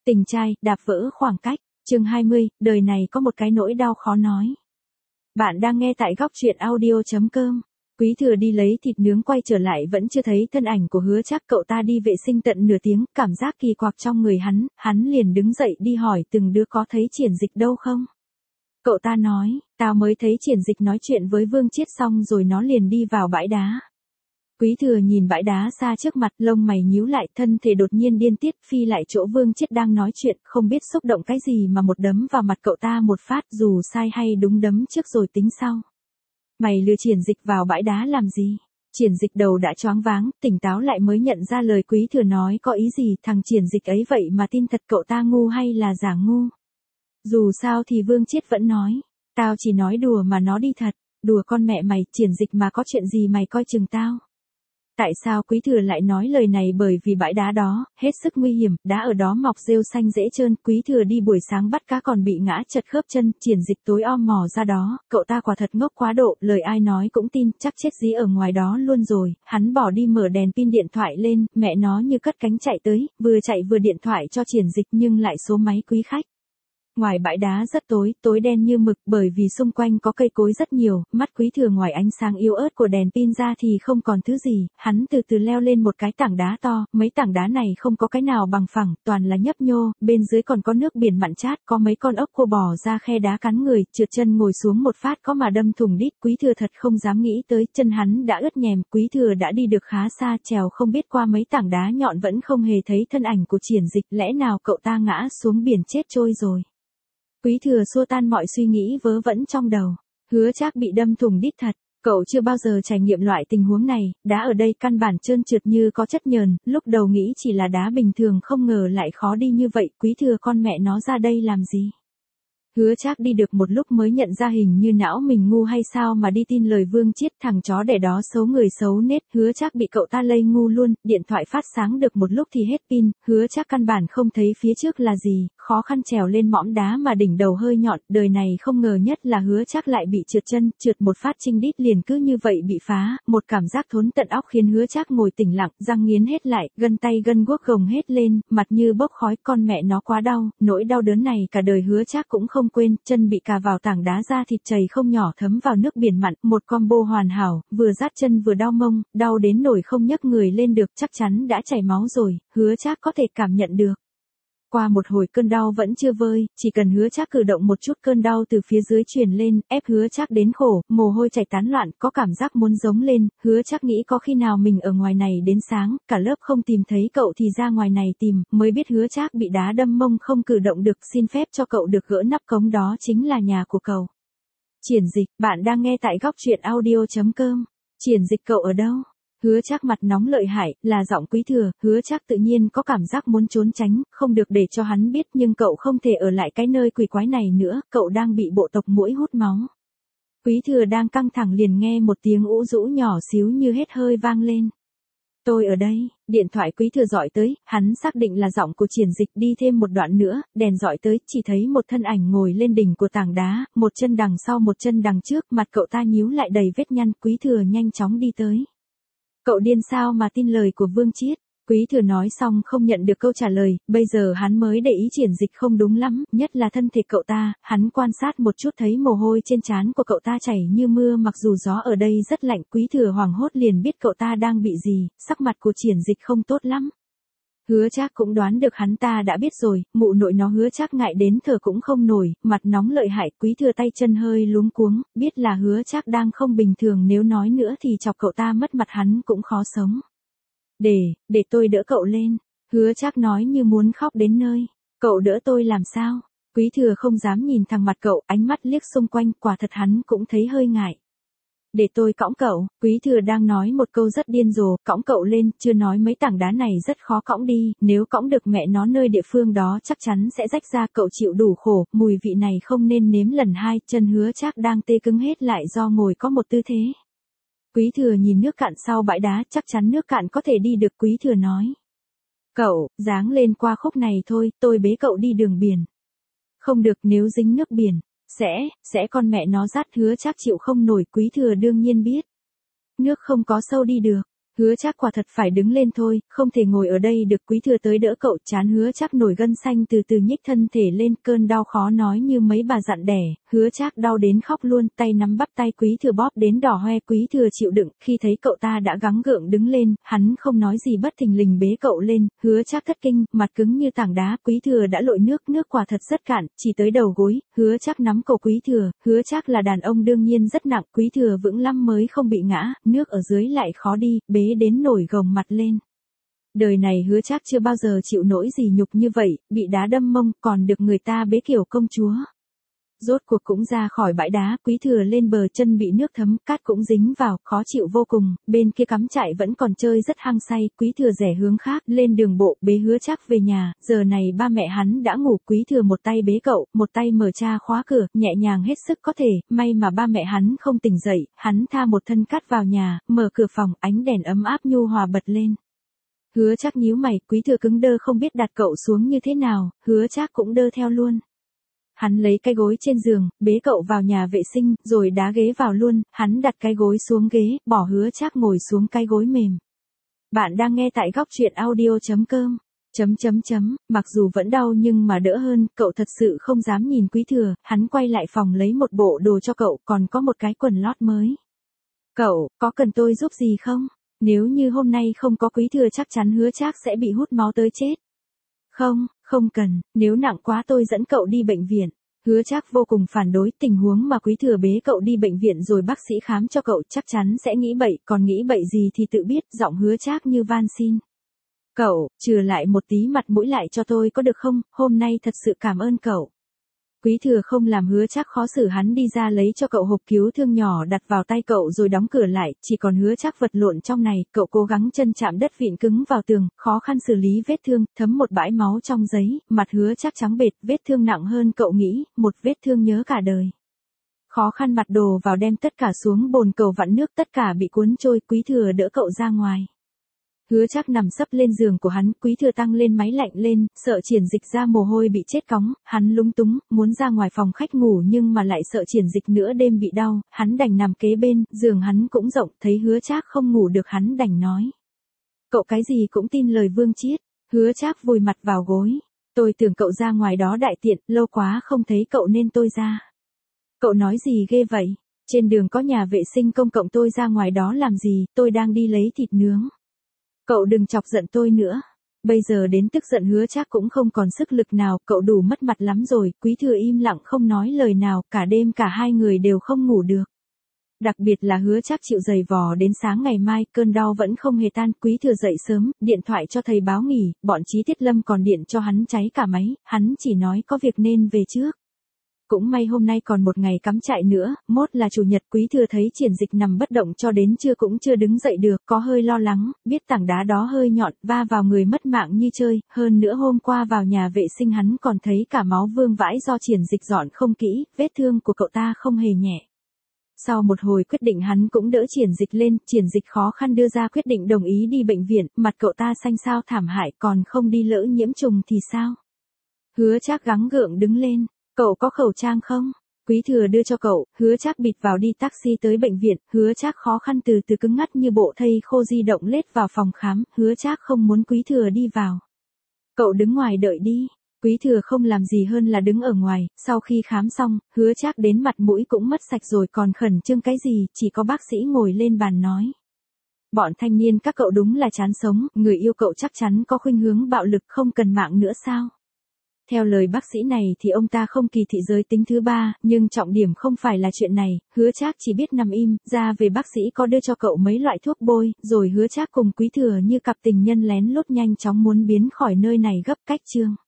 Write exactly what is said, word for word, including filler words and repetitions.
Tình trai, đạp vỡ khoảng cách. Chương hai mươi, đời này có một cái nỗi đau khó nói. Bạn đang nghe tại góc truyện audio chấm com. Quý Thừa đi lấy thịt nướng quay trở lại vẫn chưa thấy thân ảnh của Hứa Trác, cậu ta đi vệ sinh tận nửa tiếng, cảm giác kỳ quặc trong người hắn, hắn liền đứng dậy đi hỏi từng đứa có thấy Triển Dịch đâu không. Cậu ta nói, tao mới thấy Triển Dịch nói chuyện với Vương Chiết xong rồi nó liền đi vào bãi đá. Quý Thừa nhìn bãi đá xa trước mặt, lông mày nhíu lại, thân thể đột nhiên điên tiết, phi lại chỗ Vương Chiết đang nói chuyện, không biết xúc động cái gì mà một đấm vào mặt cậu ta một phát, dù sai hay đúng đấm trước rồi tính sau. Mày lừa Triển Dịch vào bãi đá làm gì? Triển Dịch đầu đã choáng váng, tỉnh táo lại mới nhận ra lời Quý Thừa nói có ý gì, thằng Triển Dịch ấy vậy mà tin thật, cậu ta ngu hay là giả ngu? Dù sao thì Vương Chiết vẫn nói, tao chỉ nói đùa mà nó đi thật. Đùa con mẹ mày, Triển Dịch mà có chuyện gì mày coi chừng tao. Tại sao Quý Thừa lại nói lời này? Bởi vì bãi đá đó, hết sức nguy hiểm, đá ở đó mọc rêu xanh dễ trơn, Quý Thừa đi buổi sáng bắt cá còn bị ngã chật khớp chân, Triển Dịch tối om mò ra đó, cậu ta quả thật ngốc quá độ, lời ai nói cũng tin, chắc chết dí ở ngoài đó luôn rồi, hắn bỏ đi mở đèn pin điện thoại lên, mẹ nó như cất cánh chạy tới, vừa chạy vừa điện thoại cho Triển Dịch nhưng lại số máy quý khách. Ngoài bãi đá rất tối, tối đen như mực, bởi vì xung quanh có cây cối rất nhiều, mắt Quý Thừa ngoài ánh sáng yếu ớt của đèn pin ra thì không còn thứ gì, hắn từ từ leo lên một cái tảng đá to, mấy tảng đá này không có cái nào bằng phẳng, toàn là nhấp nhô, bên dưới còn có nước biển mặn chát, có mấy con ốc cua bò ra khe đá cắn người, trượt chân ngồi xuống một phát có mà đâm thủng đít, Quý Thừa thật không dám nghĩ tới, chân hắn đã ướt nhèm, Quý Thừa đã đi được khá xa, trèo không biết qua mấy tảng đá nhọn vẫn không hề thấy thân ảnh của Triển Dịch, lẽ nào cậu ta ngã xuống biển chết trôi rồi. Quý Thừa xua tan mọi suy nghĩ vớ vẩn trong đầu. Hứa Trác bị đâm thủng đít thật, cậu chưa bao giờ trải nghiệm loại tình huống này, đá ở đây căn bản trơn trượt như có chất nhờn, lúc đầu nghĩ chỉ là đá bình thường không ngờ lại khó đi như vậy, Quý Thừa con mẹ nó ra đây làm gì? Hứa Trác đi được một lúc mới nhận ra hình như não mình ngu hay sao mà đi tin lời Vương Chiết, thằng chó đẻ đó xấu người xấu nết, Hứa Trác bị cậu ta lây ngu luôn, điện thoại phát sáng được một lúc thì hết pin, Hứa Trác căn bản không thấy phía trước là gì, khó khăn trèo lên mỏm đá mà đỉnh đầu hơi nhọn, đời này không ngờ nhất là Hứa Trác lại bị trượt chân, trượt một phát trinh đít liền cứ như vậy bị phá, một cảm giác thốn tận óc khiến Hứa Trác ngồi tĩnh lặng, răng nghiến hết lại, gân tay gân guốc gồng hết lên, mặt như bốc khói, con mẹ nó quá đau, nỗi đau đớn này cả đời Hứa Trác cũng không quên, chân bị cà vào tảng đá ra thịt chảy không nhỏ thấm vào nước biển mặn, một combo hoàn hảo, vừa rát chân vừa đau mông, đau đến nổi không nhấc người lên được, chắc chắn đã chảy máu rồi, Hứa Trác có thể cảm nhận được. Qua một hồi cơn đau vẫn chưa vơi, chỉ cần Hứa Trác cử động một chút cơn đau từ phía dưới truyền lên, ép Hứa Trác đến khổ, mồ hôi chảy tán loạn, có cảm giác muốn giống lên, Hứa Trác nghĩ có khi nào mình ở ngoài này đến sáng, cả lớp không tìm thấy cậu thì ra ngoài này tìm, mới biết Hứa Trác bị đá đâm mông không cử động được, xin phép cho cậu được gỡ nắp cống, đó chính là nhà của cậu. Triển Dịch, bạn đang nghe tại góc truyện audio chấm com. Triển Dịch, cậu ở đâu? Hứa Trác mặt nóng lợi hại, là giọng Quý Thừa, Hứa Trác tự nhiên có cảm giác muốn trốn tránh, không được để cho hắn biết, nhưng cậu không thể ở lại cái nơi quỷ quái này nữa, cậu đang bị bộ tộc muỗi hút máu. Quý Thừa đang căng thẳng liền nghe một tiếng ú rũ nhỏ xíu như hết hơi vang lên. Tôi ở đây, điện thoại Quý Thừa dọi tới, hắn xác định là giọng của Triển Dịch, đi thêm một đoạn nữa, đèn dọi tới, chỉ thấy một thân ảnh ngồi lên đỉnh của tảng đá, một chân đằng sau một chân đằng trước, mặt cậu ta nhíu lại đầy vết nhăn, Quý Thừa nhanh chóng đi tới. Cậu điên sao mà tin lời của Vương Chiết? Quý Thừa nói xong không nhận được câu trả lời, bây giờ hắn mới để ý Triển Dịch không đúng lắm, nhất là thân thể cậu ta, hắn quan sát một chút thấy mồ hôi trên trán của cậu ta chảy như mưa, mặc dù gió ở đây rất lạnh, Quý Thừa hoảng hốt liền biết cậu ta đang bị gì, sắc mặt của Triển Dịch không tốt lắm. Hứa Trác cũng đoán được hắn ta đã biết rồi, mụ nội nó Hứa Trác ngại đến thở cũng không nổi, mặt nóng lợi hại, Quý Thừa tay chân hơi luống cuống, biết là Hứa Trác đang không bình thường, nếu nói nữa thì chọc cậu ta mất mặt hắn cũng khó sống. Để, để tôi đỡ cậu lên, Hứa Trác nói như muốn khóc đến nơi, cậu đỡ tôi làm sao? Quý Thừa không dám nhìn thẳng mặt cậu, ánh mắt liếc xung quanh, quả thật hắn cũng thấy hơi ngại. Để tôi cõng cậu, Quý Thừa đang nói một câu rất điên rồ, cõng cậu lên, chưa nói mấy tảng đá này rất khó cõng đi, nếu cõng được mẹ nó nơi địa phương đó chắc chắn sẽ rách ra, cậu chịu đủ khổ, mùi vị này không nên nếm lần hai, chân Hứa Trác đang tê cứng hết lại do ngồi có một tư thế. Quý Thừa nhìn nước cạn sau bãi đá, chắc chắn nước cạn có thể đi được, Quý Thừa nói. Cậu, dáng lên qua khúc này thôi, tôi bế cậu đi đường biển. Không được, nếu dính nước biển. Sẽ, sẽ con mẹ nó rát, Hứa Trác chịu không nổi, Quý Thừa đương nhiên biết. Nước không có sâu đi được. Hứa Trác quả thật phải đứng lên thôi, không thể ngồi ở đây được. Quý Thừa tới đỡ cậu, trán Hứa Trác nổi gân xanh từ từ nhích thân thể lên, cơn đau khó nói như mấy bà dặn đẻ. Hứa Trác đau đến khóc luôn, tay nắm bắp tay Quý Thừa bóp đến đỏ hoe. Quý Thừa chịu đựng, khi thấy cậu ta đã gắng gượng đứng lên, hắn không nói gì bất thình lình bế cậu lên. Hứa Trác thất kinh, mặt cứng như tảng đá. Quý Thừa đã lội nước, nước quả thật rất cạn, chỉ tới đầu gối. Hứa Trác nắm cổ Quý Thừa, Hứa Trác là đàn ông đương nhiên rất nặng, Quý Thừa vững lắm mới không bị ngã, nước ở dưới lại khó đi, bế đến nổi gồng mặt lên. Đời này Hứa Trác chưa bao giờ chịu nỗi gì nhục như vậy, bị đá đâm mông, còn được người ta bế kiểu công chúa. Rốt cuộc cũng ra khỏi bãi đá, Quý Thừa lên bờ, chân bị nước thấm, cát cũng dính vào, khó chịu vô cùng. Bên kia cắm trại vẫn còn chơi rất hăng say, Quý Thừa rẽ hướng khác, lên đường bộ, bế Hứa Trác về nhà. Giờ này ba mẹ hắn đã ngủ, Quý Thừa một tay bế cậu, một tay mở tra khóa cửa, nhẹ nhàng hết sức có thể. May mà ba mẹ hắn không tỉnh dậy, hắn tha một thân cát vào nhà, mở cửa phòng, ánh đèn ấm áp nhu hòa bật lên. Hứa Trác nhíu mày, Quý Thừa cứng đơ không biết đặt cậu xuống như thế nào, Hứa Trác cũng đơ theo luôn. Hắn lấy cái gối trên giường, bế cậu vào nhà vệ sinh, rồi đá ghế vào luôn. Hắn đặt cái gối xuống ghế, bỏ Hứa Trác ngồi xuống cái gối mềm. Bạn đang nghe tại góc truyện audio chấm com. Chấm chấm chấm, mặc dù vẫn đau nhưng mà đỡ hơn, cậu thật sự không dám nhìn Quý Thừa. Hắn quay lại phòng lấy một bộ đồ cho cậu, còn có một cái quần lót mới. Cậu, có cần tôi giúp gì không? Nếu như hôm nay không có Quý Thừa chắc chắn Hứa Trác sẽ bị hút máu tới chết. Không, không cần, nếu nặng quá tôi dẫn cậu đi bệnh viện. Hứa Trác vô cùng phản đối, tình huống mà Quý Thừa bế cậu đi bệnh viện rồi bác sĩ khám cho cậu chắc chắn sẽ nghĩ bậy, còn nghĩ bậy gì thì tự biết, giọng Hứa Trác như van xin. Cậu, trừ lại một tí mặt mũi lại cho tôi có được không, hôm nay thật sự cảm ơn cậu. Quý Thừa không làm Hứa Trác khó xử, hắn đi ra lấy cho cậu hộp cứu thương nhỏ đặt vào tay cậu rồi đóng cửa lại, chỉ còn Hứa Trác vật lộn trong này. Cậu cố gắng chân chạm đất vịn cứng vào tường, khó khăn xử lý vết thương, thấm một bãi máu trong giấy, mặt Hứa Trác trắng bệch, vết thương nặng hơn cậu nghĩ, một vết thương nhớ cả đời. Khó khăn mặt đồ vào đem tất cả xuống bồn cầu vặn nước, tất cả bị cuốn trôi. Quý Thừa đỡ cậu ra ngoài. Hứa Trác nằm sấp lên giường của hắn, Quý Thừa tăng lên máy lạnh lên, sợ Triển Dịch ra mồ hôi bị chết cóng, hắn lúng túng, muốn ra ngoài phòng khách ngủ nhưng mà lại sợ Triển Dịch nửa đêm bị đau, hắn đành nằm kế bên, giường hắn cũng rộng, thấy Hứa Trác không ngủ được hắn đành nói. Cậu cái gì cũng tin lời Vương Chiết. Hứa Trác vùi mặt vào gối. Tôi tưởng cậu ra ngoài đó đại tiện, lâu quá không thấy cậu nên tôi ra. Cậu nói gì ghê vậy? Trên đường có nhà vệ sinh công cộng, tôi ra ngoài đó làm gì, tôi đang đi lấy thịt nướng. Cậu đừng chọc giận tôi nữa. Bây giờ đến tức giận Hứa Trác cũng không còn sức lực nào, cậu đủ mất mặt lắm rồi. Quý Thừa im lặng không nói lời nào, cả đêm cả hai người đều không ngủ được. Đặc biệt là Hứa Trác chịu giày vò đến sáng ngày mai, cơn đau vẫn không hề tan. Quý Thừa dậy sớm, điện thoại cho thầy báo nghỉ, bọn Chí Tiết Lâm còn điện cho hắn cháy cả máy, hắn chỉ nói có việc nên về trước. Cũng may hôm nay còn một ngày cắm trại nữa, mốt là chủ nhật. Quý Thừa thấy Triển Dịch nằm bất động cho đến trưa cũng chưa đứng dậy được, có hơi lo lắng, biết tảng đá đó hơi nhọn, va vào người mất mạng như chơi, hơn nữa hôm qua vào nhà vệ sinh hắn còn thấy cả máu vương vãi do Triển Dịch dọn không kỹ, vết thương của cậu ta không hề nhẹ. Sau một hồi quyết định hắn cũng đỡ Triển Dịch lên, Triển Dịch khó khăn đưa ra quyết định đồng ý đi bệnh viện, mặt cậu ta xanh xao thảm hại, còn không đi lỡ nhiễm trùng thì sao? Hứa Trác gắng gượng đứng lên. Cậu có khẩu trang không? Quý Thừa đưa cho cậu, Hứa Trác bịt vào đi taxi tới bệnh viện, Hứa Trác khó khăn từ từ cứng ngắt như bộ thây khô di động lết vào phòng khám, Hứa Trác không muốn Quý Thừa đi vào. Cậu đứng ngoài đợi đi. Quý Thừa không làm gì hơn là đứng ở ngoài, sau khi khám xong, Hứa Trác đến mặt mũi cũng mất sạch rồi còn khẩn trương cái gì, chỉ có bác sĩ ngồi lên bàn nói. Bọn thanh niên các cậu đúng là chán sống, người yêu cậu chắc chắn có khuynh hướng bạo lực, không cần mạng nữa sao? Theo lời bác sĩ này thì ông ta không kỳ thị giới tính thứ ba, nhưng trọng điểm không phải là chuyện này. Hứa Trác chỉ biết nằm im, ra về bác sĩ có đưa cho cậu mấy loại thuốc bôi, rồi Hứa Trác cùng Quý Thừa như cặp tình nhân lén lút nhanh chóng muốn biến khỏi nơi này gấp cách chương.